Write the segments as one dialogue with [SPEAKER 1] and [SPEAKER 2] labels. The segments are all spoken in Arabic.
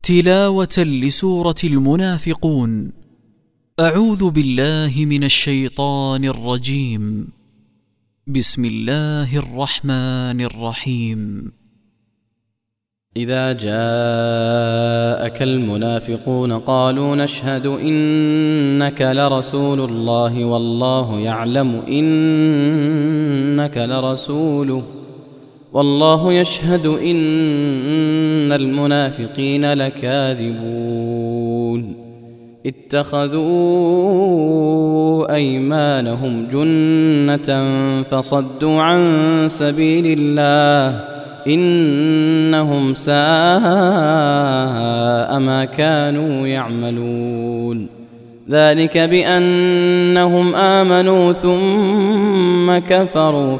[SPEAKER 1] تلاوة لسورة المنافقون. أعوذ بالله من الشيطان الرجيم. بسم الله الرحمن الرحيم.
[SPEAKER 2] إذا جاءك المنافقون قالوا نشهد إنك لرسول الله والله يعلم إنك لرسوله والله يشهد إن المنافقين لكاذبون اتخذوا أيمانهم جنة فصدوا عن سبيل الله إنهم ساء ما كانوا يعملون ذلك بأنهم آمنوا ثم كفروا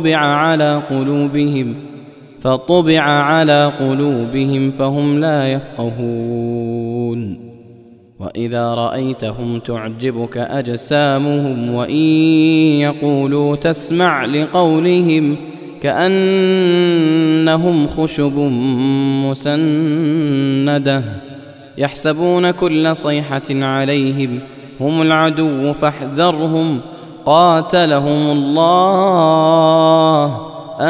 [SPEAKER 2] فطبع على قلوبهم فهم لا يفقهون وإذا رأيتهم تعجبك أجسامهم وإن يقولوا تسمع لقولهم كأنهم خشب مسندة يحسبون كل صيحة عليهم هم العدو فاحذرهم قاتلهم الله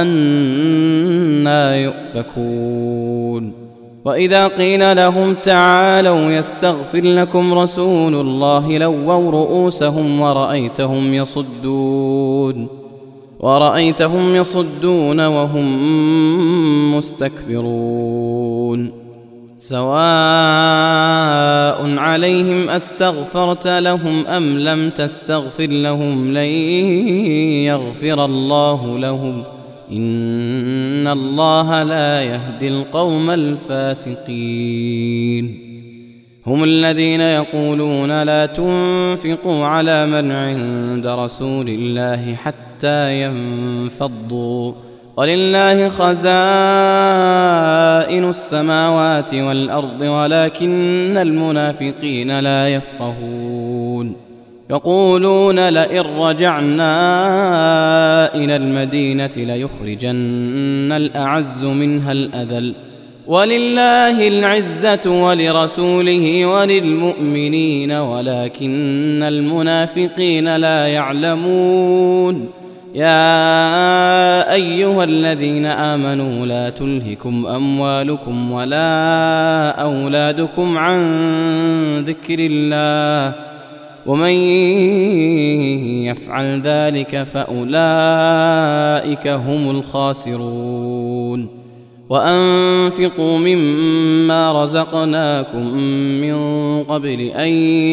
[SPEAKER 2] أنى يؤفكون وإذا قيل لهم تعالوا يستغفر لكم رسول الله لووا رؤوسهم ورأيتهم يصدون وهم مستكبرون سواء عليهم أستغفرت لهم أم لم تستغفر لهم لن يغفر الله لهم إن الله لا يهدي القوم الفاسقين هم الذين يقولون لا تنفقوا على من عند رسول الله حتى ينفضوا ولله خزائن السماوات والأرض ولكن المنافقين لا يفقهون يقولون لئن رجعنا إلى المدينة ليخرجن الأعز منها الأذل ولله العزة ولرسوله وللمؤمنين ولكن المنافقين لا يعلمون يا أيها الذين آمنوا لا تلهكم أموالكم ولا أولادكم عن ذكر الله ومن يفعل ذلك فأولئك هم الخاسرون وأنفقوا مما رزقناكم من قبل أن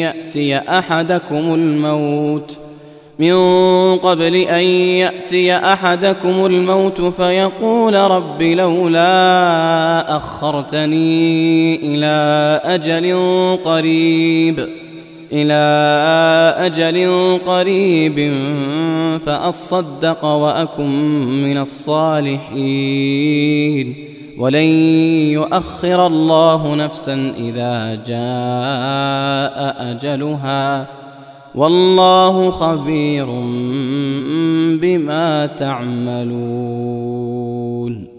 [SPEAKER 2] يأتي أحدكم الموت فيقول رب لولا أخرتني إلى أجل قريب فأصدق وأكن من الصالحين ولن يؤخر الله نفسا إذا جاء أجلها والله خبير بما تعملون.